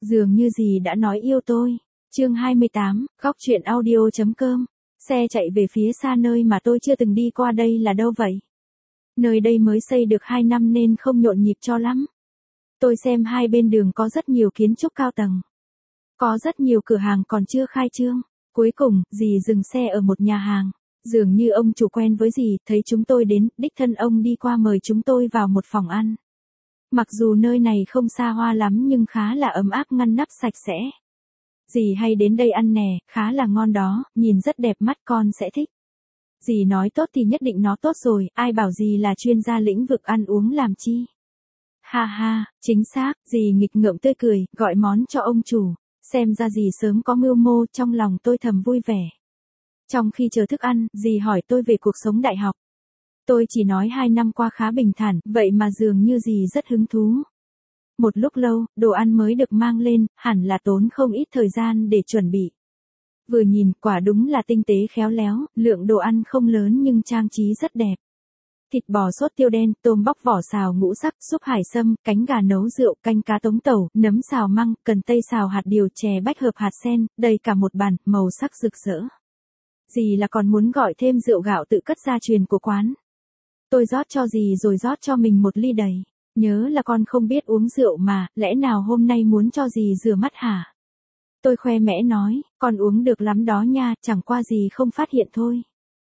Dường như dì đã nói yêu tôi. Chương 28, góc truyện audio.com. Xe chạy về phía xa nơi mà tôi chưa từng đi qua, đây là đâu vậy? Nơi đây mới xây được 2 năm nên không nhộn nhịp cho lắm. Tôi xem hai bên đường có rất nhiều kiến trúc cao tầng. Có rất nhiều cửa hàng còn chưa khai trương. Cuối cùng, dì dừng xe ở một nhà hàng. Dường như ông chủ quen với dì, thấy chúng tôi đến, đích thân ông đi qua mời chúng tôi vào một phòng ăn. Mặc dù nơi này không xa hoa lắm nhưng khá là ấm áp, ngăn nắp sạch sẽ. Dì hay đến đây ăn nè, khá là ngon đó, nhìn rất đẹp mắt, con sẽ thích. Dì nói tốt thì nhất định nó tốt rồi, ai bảo dì là chuyên gia lĩnh vực ăn uống làm chi. Ha ha, chính xác, dì nghịch ngợm tươi cười, gọi món cho ông chủ. Xem ra dì sớm có mưu mô, trong lòng tôi thầm vui vẻ. Trong khi chờ thức ăn, dì hỏi tôi về cuộc sống đại học. Tôi chỉ nói 2 năm qua khá bình thản, vậy mà dường như dì rất hứng thú. Một lúc lâu, đồ ăn mới được mang lên, hẳn là tốn không ít thời gian để chuẩn bị. Vừa nhìn, quả đúng là tinh tế khéo léo, lượng đồ ăn không lớn nhưng trang trí rất đẹp. Thịt bò sốt tiêu đen, tôm bóc vỏ xào ngũ sắc, súp hải sâm, cánh gà nấu rượu, canh cá tống tẩu, nấm xào măng, cần tây xào hạt điều, chè bách hợp hạt sen, đầy cả một bàn, màu sắc rực rỡ. Dì là còn muốn gọi thêm rượu gạo tự cất gia truyền của quán. Tôi rót cho dì rồi rót cho mình một ly đầy. Nhớ là con không biết uống rượu mà, lẽ nào hôm nay muốn cho dì rửa mắt hả? Tôi khoe mẽ nói, con uống được lắm đó nha, chẳng qua dì không phát hiện thôi.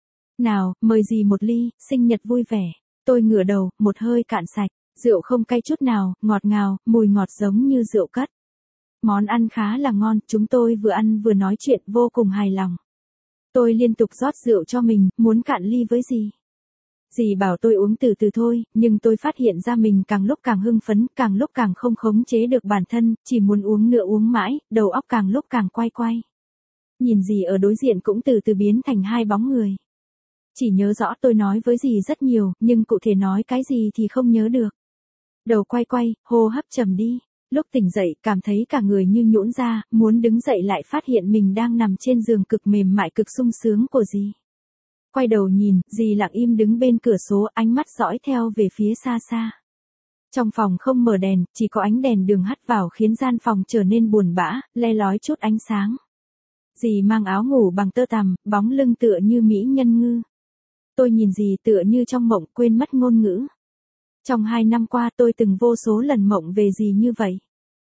Nào, mời dì một ly, sinh nhật vui vẻ. Tôi ngửa đầu, một hơi cạn sạch, rượu không cay chút nào, ngọt ngào, mùi ngọt giống như rượu cất. Món ăn khá là ngon, chúng tôi vừa ăn vừa nói chuyện vô cùng hài lòng. Tôi liên tục rót rượu cho mình, muốn cạn ly với dì. Dì bảo tôi uống từ từ thôi, nhưng tôi phát hiện ra mình càng lúc càng hưng phấn, càng lúc càng không khống chế được bản thân, chỉ muốn uống nữa uống mãi, đầu óc càng lúc càng quay quay. Nhìn dì ở đối diện cũng từ từ biến thành hai bóng người. Chỉ nhớ rõ tôi nói với dì rất nhiều, nhưng cụ thể nói cái gì thì không nhớ được. Đầu quay quay, hô hấp trầm đi. Lúc tỉnh dậy, cảm thấy cả người như nhũn ra, muốn đứng dậy lại phát hiện mình đang nằm trên giường cực mềm mại cực sung sướng của dì. Quay đầu nhìn, dì lặng im đứng bên cửa sổ, ánh mắt dõi theo về phía xa xa. Trong phòng không mở đèn, chỉ có ánh đèn đường hắt vào khiến gian phòng trở nên buồn bã, le lói chút ánh sáng. Dì mang áo ngủ bằng tơ tằm, bóng lưng tựa như mỹ nhân ngư. Tôi nhìn dì tựa như trong mộng, quên mất ngôn ngữ. Trong 2 năm qua tôi từng vô số lần mộng về dì như vậy.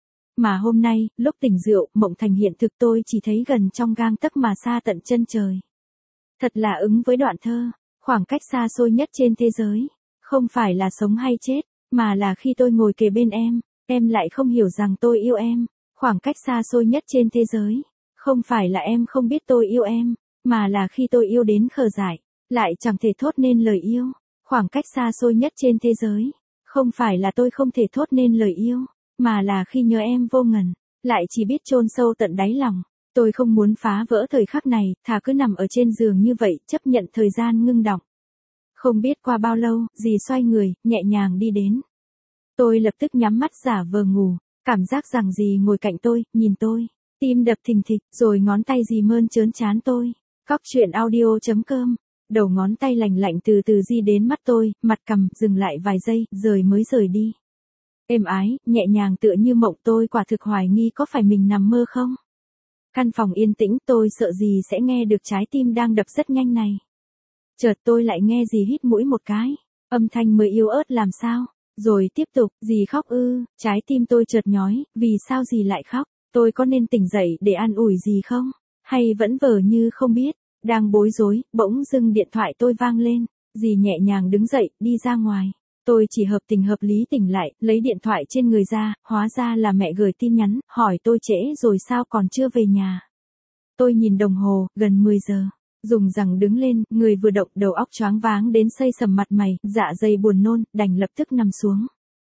Mà hôm nay, lúc tỉnh rượu, mộng thành hiện thực, tôi chỉ thấy gần trong gang tấc mà xa tận chân trời. Thật là ứng với đoạn thơ, khoảng cách xa xôi nhất trên thế giới, không phải là sống hay chết, mà là khi tôi ngồi kề bên em lại không hiểu rằng tôi yêu em. Khoảng cách xa xôi nhất trên thế giới, không phải là em không biết tôi yêu em, mà là khi tôi yêu đến khờ dại, lại chẳng thể thốt nên lời yêu. Khoảng cách xa xôi nhất trên thế giới, không phải là tôi không thể thốt nên lời yêu, mà là khi nhớ em vô ngần, lại chỉ biết chôn sâu tận đáy lòng. Tôi không muốn phá vỡ thời khắc này, thà cứ nằm ở trên giường như vậy, chấp nhận thời gian ngưng đọng. Không biết qua bao lâu, dì xoay người, nhẹ nhàng đi đến. Tôi lập tức nhắm mắt giả vờ ngủ, cảm giác rằng dì ngồi cạnh tôi, nhìn tôi, tim đập thình thịch, rồi ngón tay dì mơn trớn trán tôi. Góc truyện audio.com. Đầu ngón tay lành lạnh từ từ di đến mắt tôi, mặt cằm, dừng lại vài giây, rồi mới rời đi. Êm ái, nhẹ nhàng tựa như mộng, tôi quả thực hoài nghi có phải mình nằm mơ không? Căn phòng yên tĩnh, tôi sợ dì sẽ nghe được trái tim đang đập rất nhanh này. Chợt tôi lại nghe dì hít mũi một cái, âm thanh mới yếu ớt làm sao, rồi tiếp tục, dì khóc ư, trái tim tôi chợt nhói, vì sao dì lại khóc, tôi có nên tỉnh dậy để an ủi dì không, hay vẫn vờ như không biết. Đang bối rối, bỗng dưng điện thoại tôi vang lên, dì nhẹ nhàng đứng dậy, đi ra ngoài. Tôi chỉ hợp tình hợp lý tỉnh lại, lấy điện thoại trên người ra, hóa ra là mẹ gửi tin nhắn, hỏi tôi trễ rồi sao còn chưa về nhà. Tôi nhìn đồng hồ, gần 10 giờ. Dùng rằng đứng lên, người vừa động, đầu óc choáng váng đến xây sầm mặt mày, dạ dày buồn nôn, đành lập tức nằm xuống.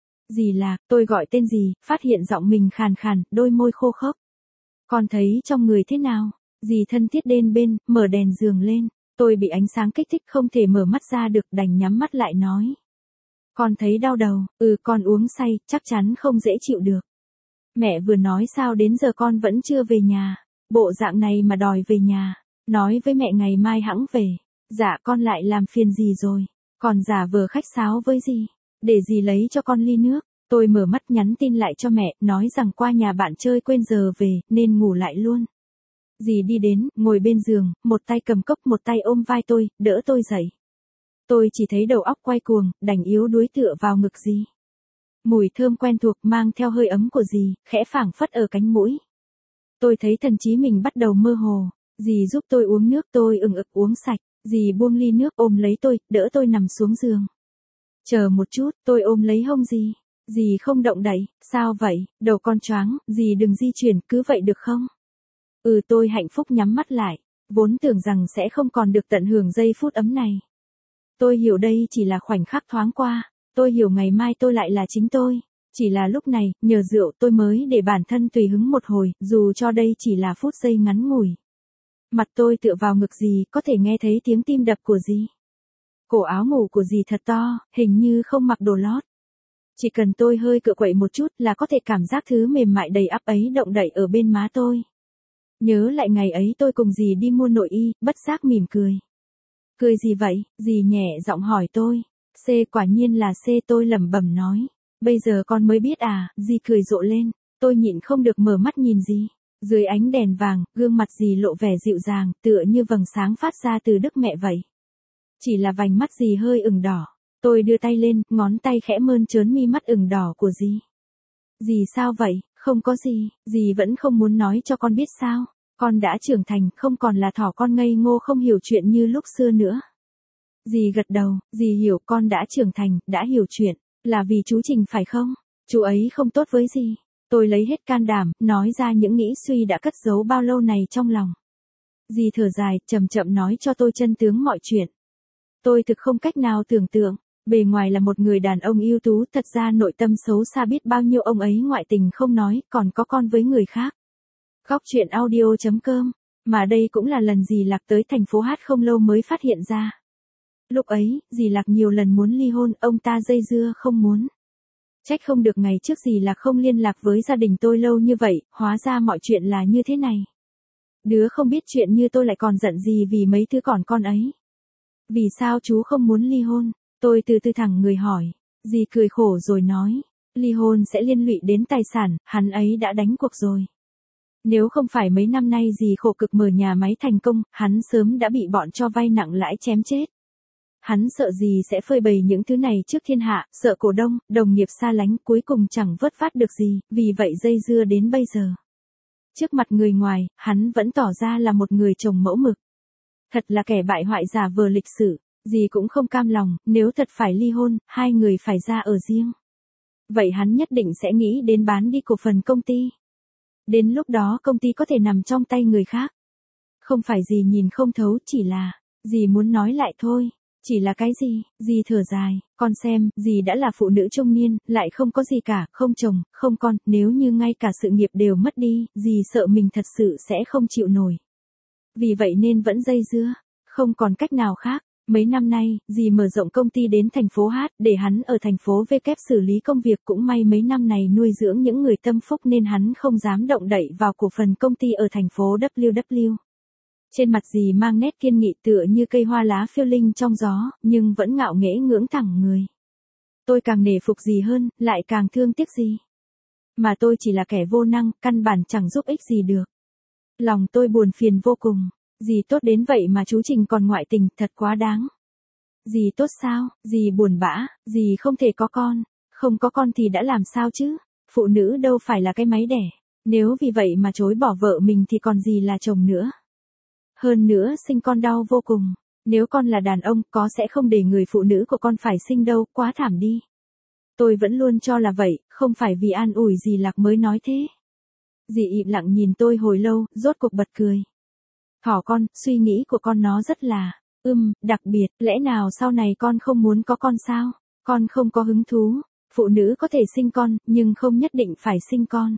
Dì Lạc, tôi gọi tên dì, phát hiện giọng mình khàn khàn, đôi môi khô khốc. Con thấy trong người thế nào? Dì thân thiết đến bên, mở đèn giường lên. Tôi bị ánh sáng kích thích không thể mở mắt ra được, đành nhắm mắt lại nói. Con thấy đau đầu, con uống say, chắc chắn không dễ chịu được. Mẹ vừa nói sao đến giờ con vẫn chưa về nhà, bộ dạng này mà đòi về nhà, nói với mẹ ngày mai hẵng về. Dạ con lại làm phiền dì rồi, còn giả vờ khách sáo với dì, để dì lấy cho con ly nước. Tôi mở mắt nhắn tin lại cho mẹ, nói rằng qua nhà bạn chơi quên giờ về, nên ngủ lại luôn. Dì đi đến, ngồi bên giường, một tay cầm cốc một tay ôm vai tôi, đỡ tôi dậy. Tôi chỉ thấy đầu óc quay cuồng, đành yếu đuối tựa vào ngực dì. Mùi thơm quen thuộc mang theo hơi ấm của dì, khẽ phảng phất ở cánh mũi. Tôi thấy thần trí mình bắt đầu mơ hồ. Dì giúp tôi uống nước, tôi ừng ực uống sạch. Dì buông ly nước ôm lấy tôi, đỡ tôi nằm xuống giường. Chờ một chút, tôi ôm lấy hông dì. Dì không động đậy, sao vậy, đầu con choáng, dì đừng di chuyển, cứ vậy được không? Tôi hạnh phúc nhắm mắt lại, vốn tưởng rằng sẽ không còn được tận hưởng giây phút ấm này. Tôi hiểu đây chỉ là khoảnh khắc thoáng qua, tôi hiểu ngày mai tôi lại là chính tôi. Chỉ là lúc này, nhờ rượu tôi mới để bản thân tùy hứng một hồi, dù cho đây chỉ là phút giây ngắn ngủi. Mặt tôi tựa vào ngực dì, có thể nghe thấy tiếng tim đập của dì. Cổ áo ngủ của dì thật to, hình như không mặc đồ lót. Chỉ cần tôi hơi cựa quậy một chút là có thể cảm giác thứ mềm mại đầy ắp ấy động đậy ở bên má tôi. Nhớ lại ngày ấy tôi cùng dì đi mua nội y, bất giác mỉm cười. Cười gì vậy? Dì nhẹ giọng hỏi tôi. C, quả nhiên là C, tôi lẩm bẩm nói. Bây giờ con mới biết à? Dì cười rộ lên. Tôi nhịn không được mở mắt nhìn dì. Dưới ánh đèn vàng, gương mặt dì lộ vẻ dịu dàng, tựa như vầng sáng phát ra từ Đức Mẹ vậy. Chỉ là vành mắt dì hơi ửng đỏ. Tôi đưa tay lên, ngón tay khẽ mơn trớn mi mắt ửng đỏ của dì. Dì sao vậy? Không có gì, dì vẫn không muốn nói cho con biết sao? Con đã trưởng thành, không còn là thỏ con ngây ngô không hiểu chuyện như lúc xưa nữa. Dì gật đầu, dì hiểu con đã trưởng thành, đã hiểu chuyện, là vì chú Trình phải không? Chú ấy không tốt với dì. Tôi lấy hết can đảm, nói ra những nghĩ suy đã cất giấu bao lâu này trong lòng. Dì thở dài, chậm chậm nói cho tôi chân tướng mọi chuyện. Tôi thực không cách nào tưởng tượng, bề ngoài là một người đàn ông ưu tú, thật ra nội tâm xấu xa biết bao nhiêu ông ấy ngoại tình không nói, còn có con với người khác. Góc truyện audio.com, mà đây cũng là lần dì Lạc tới thành phố Hát không lâu mới phát hiện ra. Lúc ấy, dì Lạc nhiều lần muốn ly hôn, ông ta dây dưa không muốn. Trách không được ngày trước dì Lạc không liên lạc với gia đình tôi lâu như vậy, hóa ra mọi chuyện là như thế này. Đứa không biết chuyện như tôi lại còn giận dì vì mấy thứ còn con ấy. Vì sao chú không muốn ly hôn? Tôi từ từ thẳng người hỏi. Dì cười khổ rồi nói, ly hôn sẽ liên lụy đến tài sản, hắn ấy đã đánh cuộc rồi. Nếu không phải mấy năm nay dì khổ cực mở nhà máy thành công, hắn sớm đã bị bọn cho vay nặng lãi chém chết. Hắn sợ dì sẽ phơi bày những thứ này trước thiên hạ, sợ cổ đông, đồng nghiệp xa lánh, cuối cùng chẳng vớt vát được gì, vì vậy dây dưa đến bây giờ. Trước mặt người ngoài, hắn vẫn tỏ ra là một người chồng mẫu mực. Thật là kẻ bại hoại giả vờ lịch sử, dì cũng không cam lòng, nếu thật phải ly hôn, hai người phải ra ở riêng. Vậy hắn nhất định sẽ nghĩ đến bán đi cổ phần công ty. Đến lúc đó công ty có thể nằm trong tay người khác. Không phải dì nhìn không thấu, chỉ là, dì muốn nói lại thôi. Chỉ là cái gì? Dì thở dài, con xem, dì đã là phụ nữ trung niên, lại không có gì cả, không chồng, không con, nếu như ngay cả sự nghiệp đều mất đi, dì sợ mình thật sự sẽ không chịu nổi. Vì vậy nên vẫn dây dưa, không còn cách nào khác. Mấy năm nay, dì mở rộng công ty đến thành phố Hát, để hắn ở thành phố V kép xử lý công việc, cũng may mấy năm này nuôi dưỡng những người tâm phúc nên hắn không dám động đậy vào cổ phần công ty ở thành phố WW. Trên mặt dì mang nét kiên nghị tựa như cây hoa lá phiêu linh trong gió, nhưng vẫn ngạo nghễ ngưỡng thẳng người. Tôi càng nể phục dì hơn, lại càng thương tiếc dì. Mà tôi chỉ là kẻ vô năng, căn bản chẳng giúp ích gì được. Lòng tôi buồn phiền vô cùng. Dì tốt đến vậy mà chú Trình còn ngoại tình, thật quá đáng. Dì tốt sao? Dì buồn bã, dì không thể có con. Không có con thì đã làm sao chứ? Phụ nữ đâu phải là cái máy đẻ. Nếu vì vậy mà chối bỏ vợ mình thì còn gì là chồng nữa. Hơn nữa sinh con đau vô cùng. Nếu con là đàn ông, có sẽ không để người phụ nữ của con phải sinh đâu, quá thảm đi. Tôi vẫn luôn cho là vậy, không phải vì an ủi dì Lạc mới nói thế. Dì im lặng nhìn tôi hồi lâu, rốt cuộc bật cười. Thỏ con, suy nghĩ của con nó rất là, đặc biệt, lẽ nào sau này con không muốn có con sao? Con không có hứng thú. Phụ nữ có thể sinh con, nhưng không nhất định phải sinh con.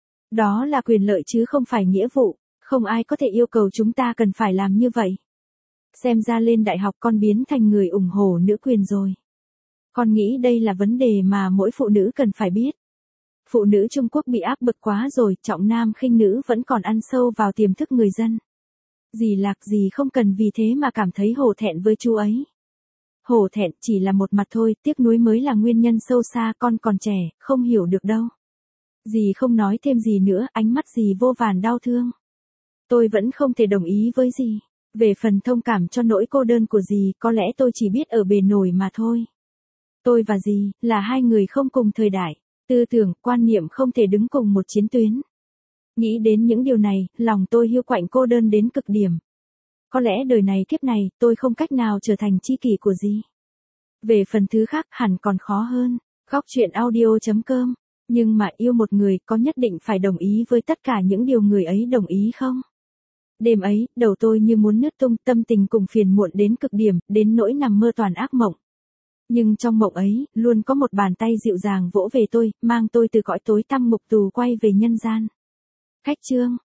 Đó là quyền lợi chứ không phải nghĩa vụ. Không ai có thể yêu cầu chúng ta cần phải làm như vậy. Xem ra lên đại học con biến thành người ủng hộ nữ quyền rồi. Con nghĩ đây là vấn đề mà mỗi phụ nữ cần phải biết. Phụ nữ Trung Quốc bị áp bức quá rồi, trọng nam khinh nữ vẫn còn ăn sâu vào tiềm thức người dân. Dì Lạc dì không cần vì thế mà cảm thấy hổ thẹn với chú ấy. Hổ thẹn chỉ là một mặt thôi, tiếc nuối mới là nguyên nhân sâu xa, con còn trẻ, không hiểu được đâu. Dì không nói thêm gì nữa, ánh mắt dì vô vàn đau thương. Tôi vẫn không thể đồng ý với dì. Về phần thông cảm cho nỗi cô đơn của dì, có lẽ tôi chỉ biết ở bề nổi mà thôi. Tôi và dì, là hai người không cùng thời đại. Tư tưởng, quan niệm không thể đứng cùng một chiến tuyến. Nghĩ đến những điều này, lòng tôi hiu quạnh cô đơn đến cực điểm. Có lẽ đời này kiếp này, tôi không cách nào trở thành tri kỷ của dì. Về phần thứ khác hẳn còn khó hơn. Góc chuyện audio.com. Nhưng mà yêu một người có nhất định phải đồng ý với tất cả những điều người ấy đồng ý không? Đêm ấy, đầu tôi như muốn nứt tung, tâm tình cùng phiền muộn đến cực điểm, đến nỗi nằm mơ toàn ác mộng. Nhưng trong mộng ấy, luôn có một bàn tay dịu dàng vỗ về tôi, mang tôi từ cõi tối tăm ngục tù quay về nhân gian. Cách chương